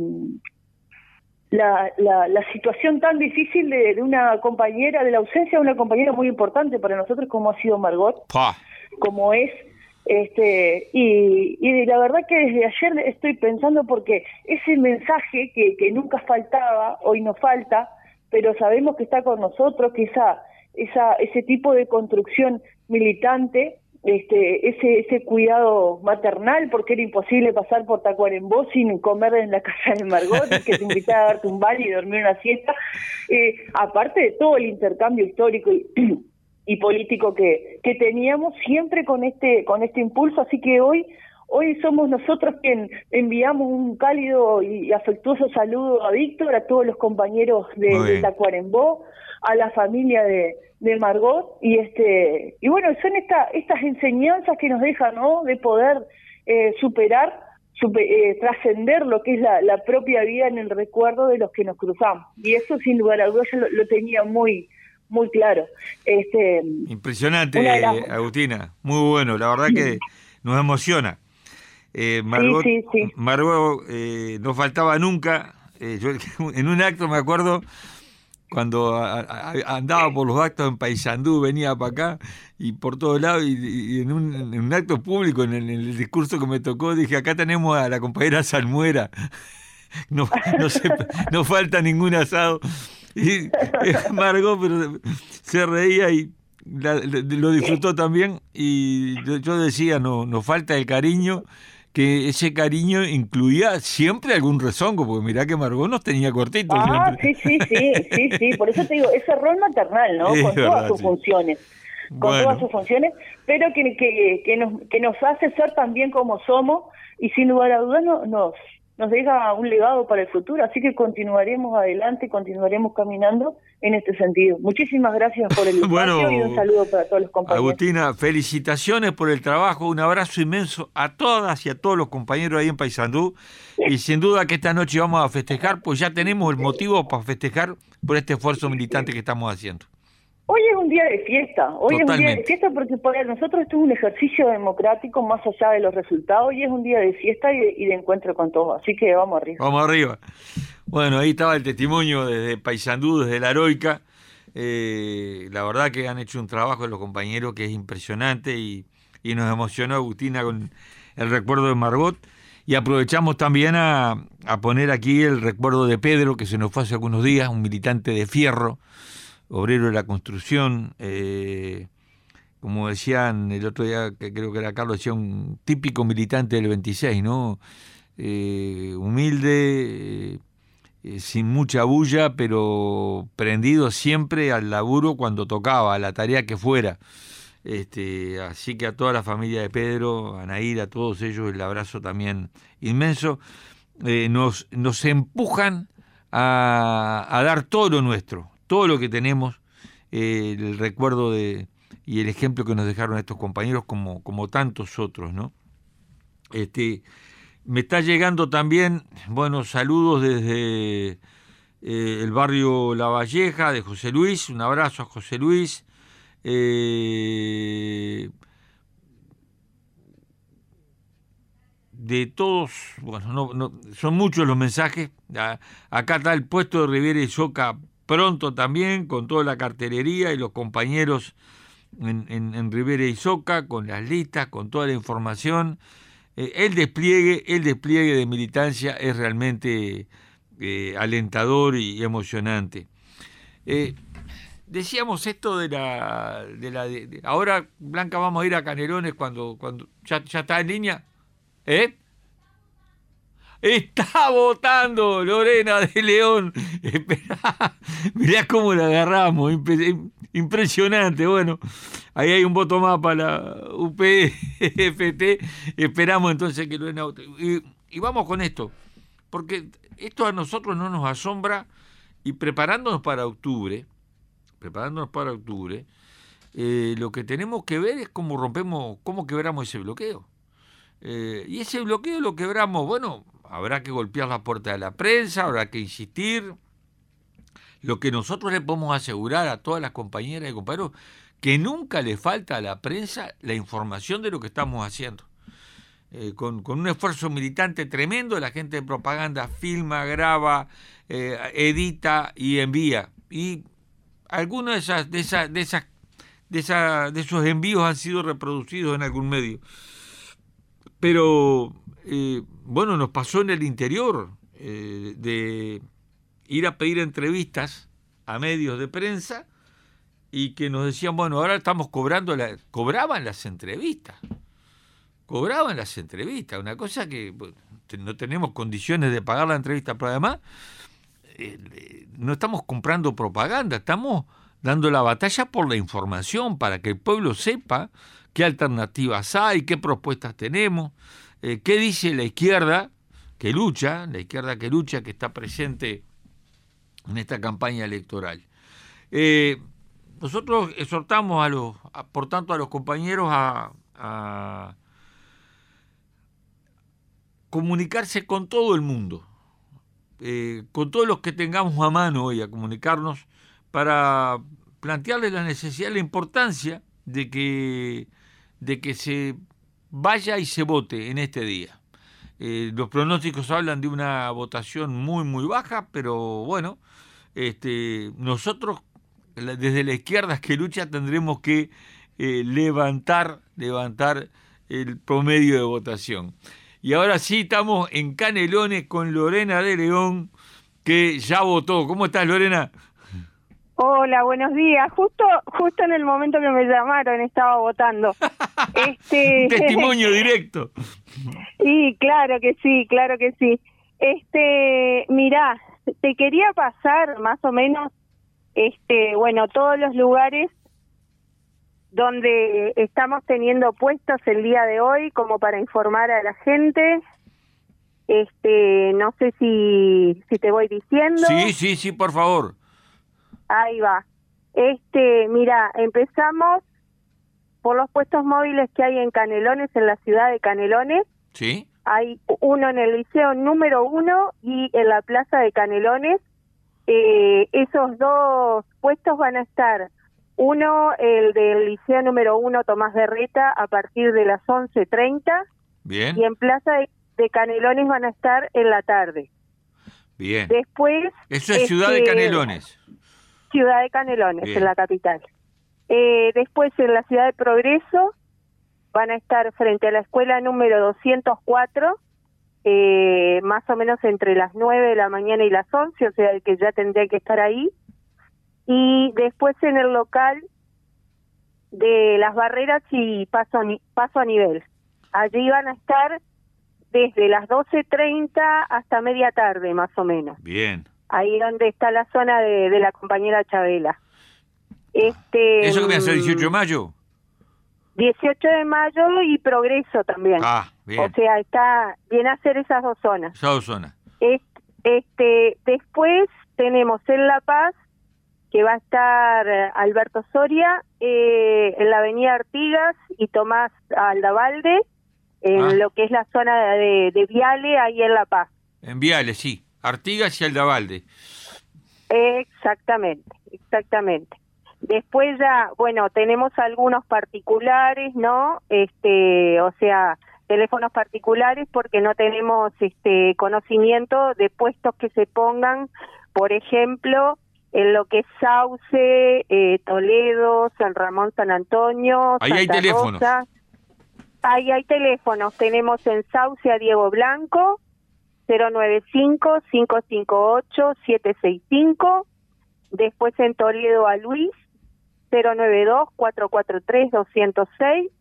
H: la, la, la situación tan difícil de, de una compañera, de la ausencia de una compañera muy importante para nosotros como ha sido Margot, ¡Pah! Como es, este y, y la verdad que desde ayer estoy pensando porque ese mensaje que, que nunca faltaba, hoy no falta, pero sabemos que está con nosotros, que esa, esa ese tipo de construcción militante, este ese ese cuidado maternal, porque era imposible pasar por Tacuarembó sin comer en la casa de Margot, y que te invitara a darte un baño y dormir una siesta, eh, aparte de todo el intercambio histórico y, y político que que teníamos siempre con este con este impulso. Así que hoy hoy somos nosotros quien enviamos un cálido y afectuoso saludo a Víctor, a todos los compañeros de, de Tacuarembó, a la familia de de Margot, y este y bueno, son esta, estas enseñanzas que nos dejan, ¿no?, de poder eh, superar, super, eh, trascender lo que es la, la propia vida en el recuerdo de los que nos cruzamos, y eso sin lugar a dudas yo lo, lo tenía muy muy claro. Este
C: impresionante, las... Agustina, muy bueno, la verdad que nos emociona. Eh, Margot, sí, sí, sí. Margot eh, no faltaba nunca. Eh, yo en un acto me acuerdo cuando a, a, andaba por los actos en Paysandú, venía para acá y por todos lados, y, y en, un, en un acto público, en el, en el discurso que me tocó, dije, acá tenemos a la compañera Salmuera, no, no, se, no falta ningún asado. Y Margot, pero se reía y la, lo disfrutó también, y yo, yo decía, no, nos falta el cariño, que ese cariño incluía siempre algún rezongo, porque mirá que Margot nos tenía cortitos.
H: Ah, siempre. sí, sí, sí, sí, sí, por eso te digo, ese rol maternal, ¿no? Es con verdad, todas sus sí. funciones, con bueno. todas sus funciones, pero que, que, que, nos, que nos hace ser también como somos, y sin lugar a dudas no, nos, nos deja un legado para el futuro, así que continuaremos adelante, continuaremos caminando en este sentido. Muchísimas gracias por el espacio bueno, y un saludo para todos los compañeros.
C: Agustina, felicitaciones por el trabajo, un abrazo inmenso a todas y a todos los compañeros ahí en Paysandú, y sin duda que esta noche vamos a festejar, pues ya tenemos el motivo para festejar por este esfuerzo militante que estamos haciendo.
H: Hoy es un día de fiesta, hoy Totalmente. es un día de fiesta porque para nosotros esto es un ejercicio democrático más allá de los resultados, y es un día de fiesta y de, y de encuentro con todos, así que vamos arriba.
C: Vamos arriba. Bueno, ahí estaba el testimonio desde Paysandú, desde la Heroica. Eh, la verdad que han hecho un trabajo los compañeros que es impresionante y, y nos emocionó Agustina con el recuerdo de Margot. Y aprovechamos también a, a poner aquí el recuerdo de Pedro, que se nos fue hace algunos días, un militante de fierro, obrero de la construcción, eh, como decían el otro día, que creo que era Carlos, decía un típico militante del veintiséis, ¿no? Eh, humilde, eh, sin mucha bulla, pero prendido siempre al laburo cuando tocaba, a la tarea que fuera. Este, así que a toda la familia de Pedro, a Nair, a todos ellos, el abrazo también inmenso. Eh, nos, nos empujan a, a dar todo lo nuestro, todo lo que tenemos, eh, el recuerdo de y el ejemplo que nos dejaron estos compañeros como, como tantos otros, ¿no? Este, me está llegando también, bueno, saludos desde eh, el barrio La Valleja, de José Luis, un abrazo a José Luis. Eh, de todos, bueno, no, no, son muchos los mensajes. Acá está el puesto de Rivera y Soca pronto también, con toda la cartelería y los compañeros en, en, en Rivera y Soca, con las listas, con toda la información. Eh, el despliegue, el despliegue de militancia es realmente eh, alentador y emocionante. Eh, decíamos esto de la, de la de, de, ahora, Blanca, vamos a ir a Canelones cuando, cuando ya, ya está en línea, ¿eh? Está votando Lorena de León. Esperá, mirá cómo la agarramos. Impresionante. Bueno, ahí hay un voto más para la U P F T. Esperamos entonces que Lorena vote. Y, y vamos con esto, porque esto a nosotros no nos asombra, y preparándonos para octubre, preparándonos para octubre, eh, lo que tenemos que ver es cómo rompemos, cómo quebramos ese bloqueo. Eh, y ese bloqueo lo quebramos, bueno, habrá que golpear la puerta de la prensa, habrá que insistir. Lo que nosotros le podemos asegurar a todas las compañeras y compañeros, que nunca le falta a la prensa la información de lo que estamos haciendo. Eh, con, con un esfuerzo militante tremendo, la gente de propaganda filma, graba, eh, edita y envía. Y algunos de esas, de esas, de esas, de esas, de esos envíos han sido reproducidos en algún medio. Pero eh, bueno, nos pasó en el interior eh, de ir a pedir entrevistas a medios de prensa y que nos decían, bueno, ahora estamos cobrando, la, cobraban las entrevistas, cobraban las entrevistas, una cosa que bueno, no tenemos condiciones de pagar la entrevista, pero además eh, no estamos comprando propaganda, estamos dando la batalla por la información para que el pueblo sepa qué alternativas hay, qué propuestas tenemos, eh, qué dice la izquierda que lucha, la izquierda que lucha, que está presente en esta campaña electoral. Eh, nosotros exhortamos, a los, a, por tanto, a los compañeros a, a comunicarse con todo el mundo, eh, con todos los que tengamos a mano hoy, a comunicarnos para plantearles la necesidad, la importancia de que de que se vaya y se vote en este día. Eh, los pronósticos hablan de una votación muy, muy baja, pero bueno, este, nosotros, desde la izquierda que lucha, tendremos que eh, levantar, levantar el promedio de votación. Y ahora sí, estamos en Canelones con Lorena de León, que ya votó. ¿Cómo estás, Lorena?
I: Hola, buenos días. Justo justo en el momento que me llamaron estaba votando. Este...
C: Testimonio directo.
I: Sí, claro que sí, claro que sí. Este, mirá, te quería pasar más o menos, este, bueno, todos los lugares donde estamos teniendo puestos el día de hoy, como para informar a la gente. Este, no sé si, si te voy diciendo.
C: Sí, sí, sí, por favor.
I: Ahí va. Este, mira, empezamos por los puestos móviles que hay en Canelones, en la ciudad de Canelones.
C: Sí.
I: Hay uno en el liceo número uno y en la plaza de Canelones. Eh, esos dos puestos van a estar, uno, el del liceo número uno Tomás Berreta, a partir de las once treinta.
C: Bien.
I: Y en plaza de, de Canelones van a estar en la tarde.
C: Bien.
I: Después...
C: Eso es Ciudad
I: este,
C: de Canelones.
I: Ciudad de Canelones,
C: Bien.
I: en la capital. Eh, después en la ciudad de Progreso van a estar frente a la escuela número doscientos cuatro, eh, más o menos entre las nueve de la mañana y las once, o sea que ya tendría que estar ahí. Y después en el local de Las Barreras y Paso a, Ni- Paso a Nivel. Allí van a estar desde las doce treinta hasta media tarde, más o menos.
C: Bien.
I: Ahí donde está la zona de, de la compañera Chabela. Este,
C: ¿Eso que me hace el
I: mm,
C: dieciocho de mayo?
I: dieciocho de mayo y Progreso también.
C: Ah, bien.
I: O sea, está bien hacer esas dos zonas.
C: Esa dos zonas.
I: Este, este, después tenemos en La Paz, que va a estar eh, Alberto Soria, eh, en la avenida Artigas y Tomás Aldavalde, en
C: Ah.
I: lo que es la zona de, de Viale, ahí en La Paz.
C: En Viales, sí. Artigas y Aldavalde.
I: Exactamente, exactamente. Después ya, bueno, tenemos algunos particulares, ¿no? Este, o sea, teléfonos particulares porque no tenemos este conocimiento de puestos que se pongan, por ejemplo, en lo que es Sauce, eh, Toledo, San Ramón, San Antonio,
C: Ahí hay
I: Santa
C: teléfonos.
I: Rosa. Ahí hay teléfonos. Tenemos en Sauce a Diego Blanco, cero nueve cinco, cinco cinco ocho, siete seis cinco. Después en Toledo a Luis, cero nueve dos, cuatro cuatro tres, dos cero seis.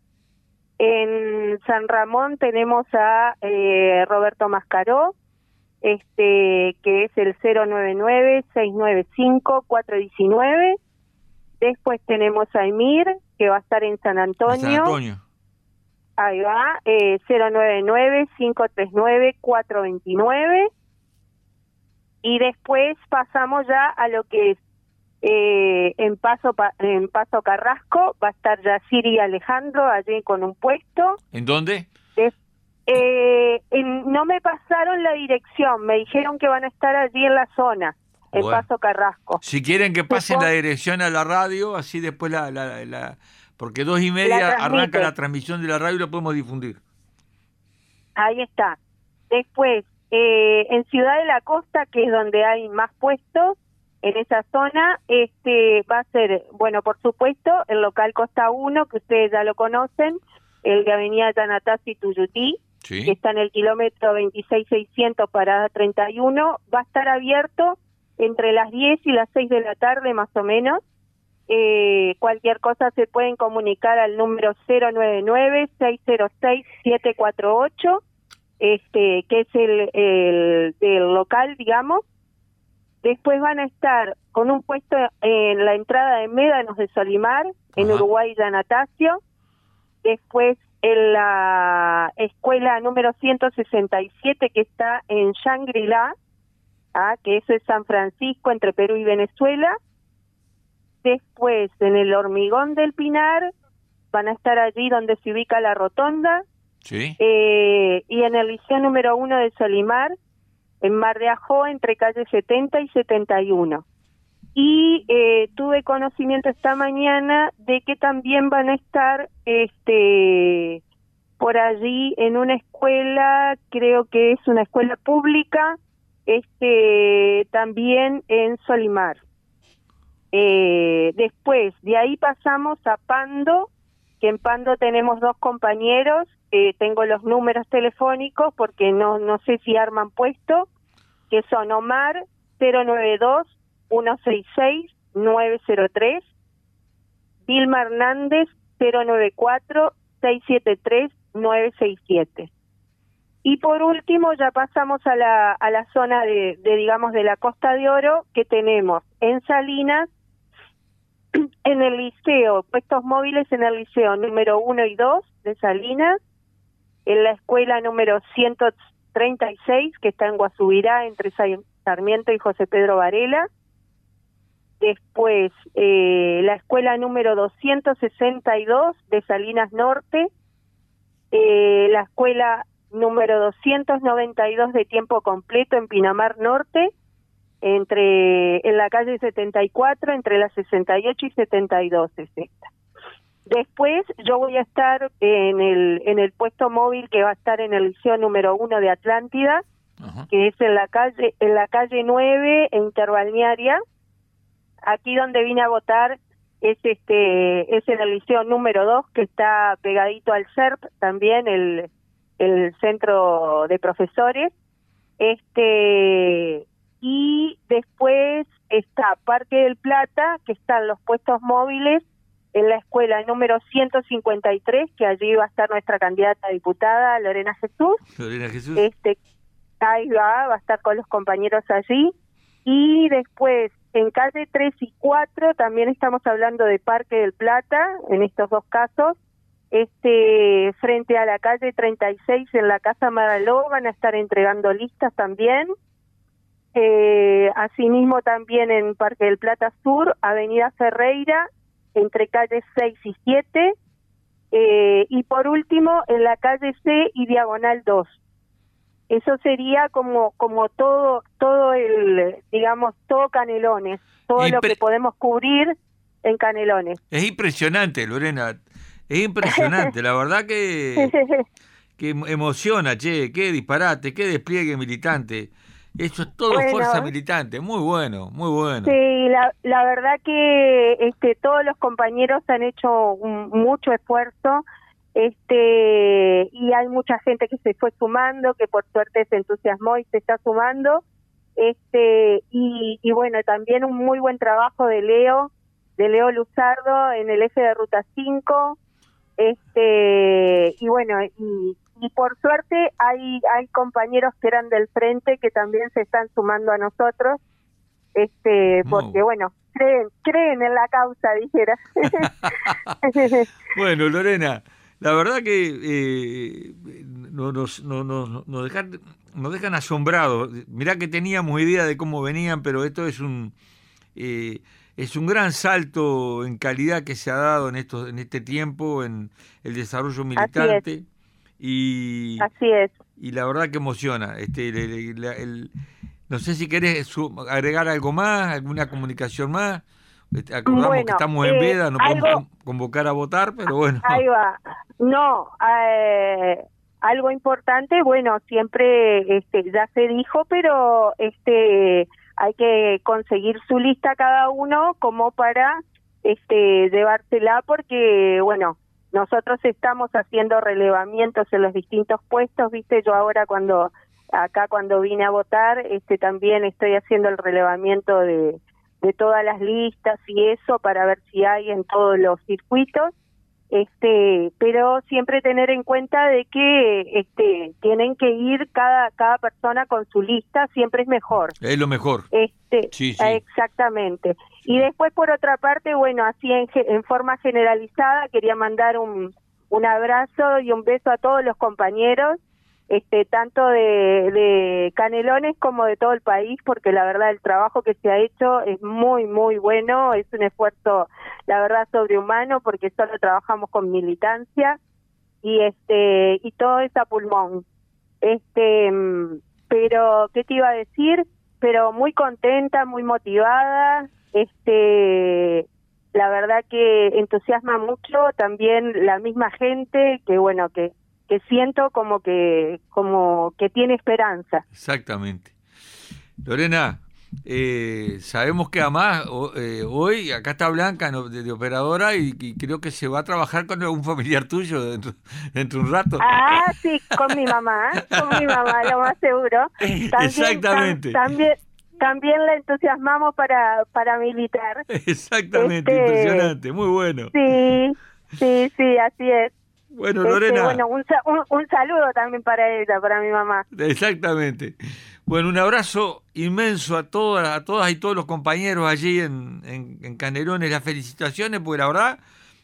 I: En San Ramón tenemos a eh, Roberto Mascaró, este que es el cero nueve nueve, seis nueve cinco, cuatro uno nueve. Después tenemos a Emir, que va a estar en San Antonio.
C: En San Antonio.
I: Ahí va, eh, cero nueve nueve, cinco tres nueve, cuatro dos nueve. Y después pasamos ya a lo que es eh, en Paso Pa- en Paso Carrasco, va a estar ya Siri Alejandro allí con un puesto.
C: ¿En dónde?
I: Des- eh, en- no me pasaron la dirección, me dijeron que van a estar allí en la zona, en
C: Bueno.
I: Paso Carrasco.
C: Si quieren que pasen
I: Después-
C: la dirección a la radio, así después la... la, la porque dos y media
I: La transmite.
C: arranca la transmisión de la radio y lo podemos difundir.
I: Ahí está. Después, eh, en Ciudad de la Costa, que es donde hay más puestos, en esa zona, este va a ser, bueno, por supuesto, el local Costa uno, que ustedes ya lo conocen, el de Avenida Yanatasi Tuyutí,
C: Sí.
I: que está en el kilómetro veintiséis seiscientos, parada treinta y uno, va a estar abierto entre las diez y las seis de la tarde, más o menos. Eh, cualquier cosa se pueden comunicar al número cero nueve nueve, seis cero seis, siete cuatro ocho, este, que es el, el del local, digamos. Después van a estar con un puesto en la entrada de Médanos de Solimar, en
C: Ajá.
I: Uruguay y Anastasio. Después en la escuela número ciento sesenta y siete, que está en Shangri-La, ah, que eso es San Francisco, entre Perú y Venezuela. Después, en el Hormigón del Pinar, van a estar allí donde se ubica la rotonda.
C: Sí.
I: Eh, y en el liceo número uno de Solimar, en Mar de Ajó, entre calle setenta y setenta y uno. Y eh, tuve conocimiento esta mañana de que también van a estar este por allí en una escuela, creo que es una escuela pública, este también en Solimar. Eh, después, de ahí pasamos a Pando, que en Pando tenemos dos compañeros, eh, tengo los números telefónicos porque no no sé si arman puesto, que son Omar cero nueve dos, uno seis seis, nueve cero tres, Vilma Hernández cero nueve cuatro, seis siete tres, nueve seis siete. Y por último ya pasamos a la a la zona de, de digamos de la Costa de Oro, que tenemos en Salinas, en el liceo, puestos móviles en el liceo número uno y dos de Salinas, en la escuela número ciento treinta y seis, que está en Guasubirá, entre Sarmiento y José Pedro Varela. Después, eh, la escuela número doscientos sesenta y dos de Salinas Norte, eh, la escuela número doscientos noventa y dos de tiempo completo en Pinamar Norte, entre en la calle setenta y cuatro, entre las sesenta y ocho y setenta y dos es esta. Después yo voy a estar en el en el puesto móvil que va a estar en el liceo número uno de Atlántida, uh-huh. que es en la calle en la calle nueve, en Interbalnearia. Aquí donde vine a votar es este es en el liceo número dos, que está pegadito al C E R P, también el el centro de profesores. Este y después está Parque del Plata, que están los puestos móviles en la escuela número ciento cincuenta y tres, que allí va a estar nuestra candidata a diputada, Lorena Jesús.
C: Lorena Jesús.
I: Este, ahí va, va a estar con los compañeros allí. Y después, en calle tres y cuatro, también estamos hablando de Parque del Plata, en estos dos casos. Este, frente a la calle treinta y seis, en la Casa Maraló, van a estar entregando listas también. Eh, asimismo, también en Parque del Plata Sur, Avenida Ferreira, entre calles seis y siete, eh, y por último en la calle C y Diagonal dos. Eso sería como como todo todo el, digamos, todo Canelones, todo Impre- lo que podemos cubrir en Canelones.
C: Es impresionante, Lorena, es impresionante, la verdad que, que emociona, che, qué disparate, qué despliegue militante. Eso es todo bueno, fuerza militante, muy bueno, muy bueno.
I: Sí, la, la verdad que este, todos los compañeros han hecho un, mucho esfuerzo, este, y hay mucha gente que se fue sumando, que por suerte se entusiasmó y se está sumando, este, y, y bueno, también un muy buen trabajo de Leo, de Leo Luzardo en el eje de Ruta cinco, este, y bueno, y Y por suerte hay hay compañeros que eran del frente que también se están sumando a nosotros, este porque, oh. bueno, creen creen en la causa, dijera.
C: Bueno, Lorena, la verdad que eh, nos, nos, nos, nos, dejan, nos dejan asombrados. Mirá que teníamos idea de cómo venían, pero esto es un... Eh, Es un gran salto en calidad que se ha dado en, estos, en este tiempo, en el desarrollo militante. Y,
I: Así es.
C: Y la verdad que emociona. Este, el, el, el, no sé si querés su, agregar algo más, alguna comunicación más. Acordamos bueno, que estamos en eh, veda, no algo, podemos convocar a votar, pero bueno.
I: Ahí va. No, eh, algo importante, bueno, siempre este, ya se dijo, pero este hay que conseguir su lista cada uno como para este llevársela, porque, bueno, nosotros estamos haciendo relevamientos en los distintos puestos, viste, yo ahora cuando, acá cuando vine a votar, este también estoy haciendo el relevamiento de, de todas las listas y eso para ver si hay en todos los circuitos, este, pero siempre tener en cuenta de que este tienen que ir cada, cada persona con su lista, siempre es mejor.
C: Es lo mejor.
I: Este,
C: sí, sí.
I: Exactamente. Y después, por otra parte, bueno, así en, en forma generalizada, quería mandar un, un abrazo y un beso a todos los compañeros, este tanto de, de Canelones como de todo el país, porque la verdad el trabajo que se ha hecho es muy, muy bueno, es un esfuerzo, la verdad, sobrehumano, porque solo trabajamos con militancia, y este y todo es a pulmón. Este, pero, ¿qué te iba a decir? Pero muy contenta, muy motivada, este... la verdad que entusiasma mucho también la misma gente, que bueno, que que siento como que como que tiene esperanza.
C: Exactamente. Lorena, eh, sabemos que además eh, hoy acá está Blanca de, de operadora y, y creo que se va a trabajar con algún familiar tuyo dentro, dentro de un rato.
I: Ah, sí, con mi mamá, con mi mamá, lo más seguro. También,
C: Exactamente.
I: Tam, también también la entusiasmamos para para militar.
C: Exactamente, este, impresionante, muy bueno.
I: Sí, sí, sí, así es.
C: Bueno, Lorena.
I: Este, bueno, un, un, un saludo también para ella, para mi mamá.
C: Exactamente. Bueno, un abrazo inmenso a todas, a todas y todos los compañeros allí en, en, en Canelones. Las felicitaciones, porque la verdad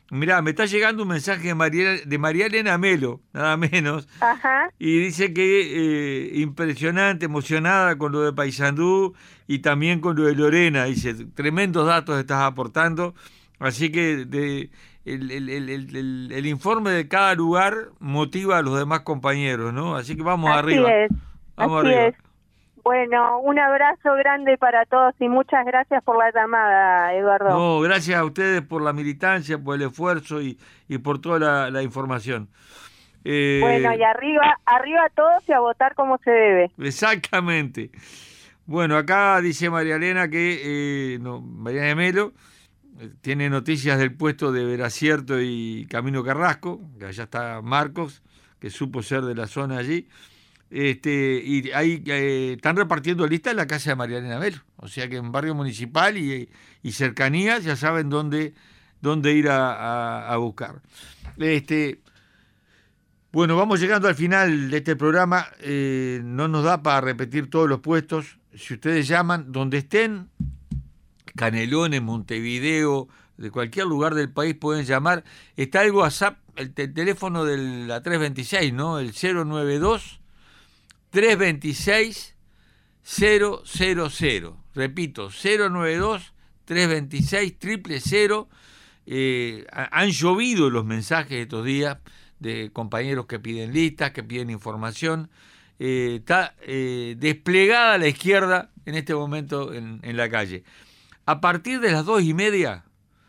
C: Mirá, me está llegando un mensaje de María, de María Elena Melo, nada menos.
I: Ajá.
C: Y dice que eh, impresionante, emocionada con lo de Paysandú y también con lo de Lorena. Dice, tremendos datos estás aportando. Así que de, el, el, el, el, el informe de cada lugar motiva a los demás compañeros, ¿no? Así que vamos
I: Así
C: arriba.
I: Es.
C: Vamos
I: Así
C: arriba.
I: Es. Bueno, un abrazo grande para todos y muchas gracias por la llamada, Eduardo.
C: No, gracias a ustedes por la militancia, por el esfuerzo y, y por toda la, la información. Eh,
I: bueno, y arriba, arriba todos y a votar como se debe.
C: Exactamente. Bueno, acá dice María Elena que, eh, no, María de Melo, eh, tiene noticias del puesto de Veracierto y Camino Carrasco, que allá está Marcos, que supo ser de la zona allí. Este, y ahí eh, están repartiendo listas en la casa de María Elena Melo, o sea que en barrio municipal y, y cercanías ya saben dónde, dónde ir a, a, a buscar. Este, bueno, vamos llegando al final de este programa, eh, no nos da para repetir todos los puestos. Si ustedes llaman, donde estén, Canelones, Montevideo, de cualquier lugar del país pueden llamar. Está el WhatsApp, el, el teléfono de la tres veintiséis, ¿no? El cero noventa y dos, tres veintiséis, cero cero cero. Repito, cero noventa y dos, tres veintiséis, cero cero cero. Eh, han llovido los mensajes estos días de compañeros que piden listas, que piden información. Eh, está eh, desplegada la izquierda en este momento en, en la calle. A partir de las dos y media,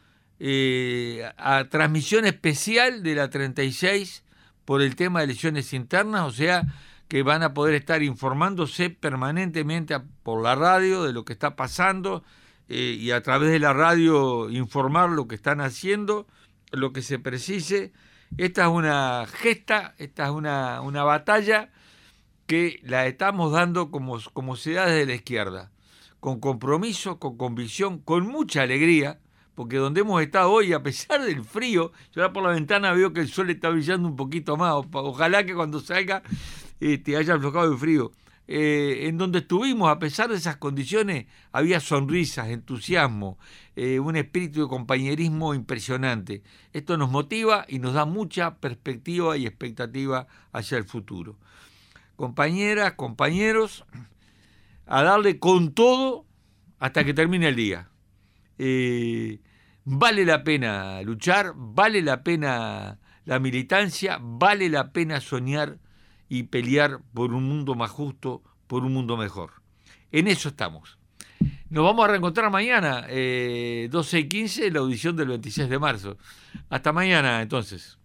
C: eh, a transmisión especial de la treinta y seis por el tema de elecciones internas, o sea que van a poder estar informándose permanentemente a, por la radio de lo que está pasando eh, y a través de la radio informar lo que están haciendo, lo que se precise. Esta es una gesta, esta es una, una batalla que la estamos dando como, como se da desde la izquierda, con compromiso, con convicción, con mucha alegría, porque donde hemos estado hoy, a pesar del frío, yo ahora por la ventana veo que el sol está brillando un poquito más, ojalá que cuando salga este, haya aflojado el frío. Eh, en donde estuvimos, a pesar de esas condiciones, había sonrisas, entusiasmo, eh, un espíritu de compañerismo impresionante. Esto nos motiva y nos da mucha perspectiva y expectativa hacia el futuro. Compañeras, compañeros, a darle con todo hasta que termine el día. Eh, vale la pena luchar, vale la pena la militancia, vale la pena soñar y pelear por un mundo más justo, por un mundo mejor. En eso estamos. Nos vamos a reencontrar mañana, eh, doce y quince, la audición del veintiséis de marzo. Hasta mañana, entonces.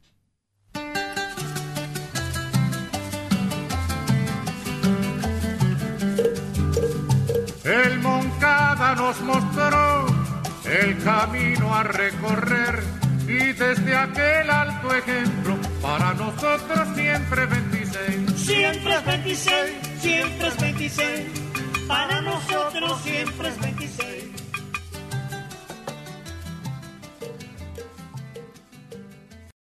F: El Moncada nos mostró el camino a recorrer y desde aquel alto ejemplo para nosotros siempre veintiséis.
G: Siempre es veintiséis, siempre es veintiséis, para nosotros.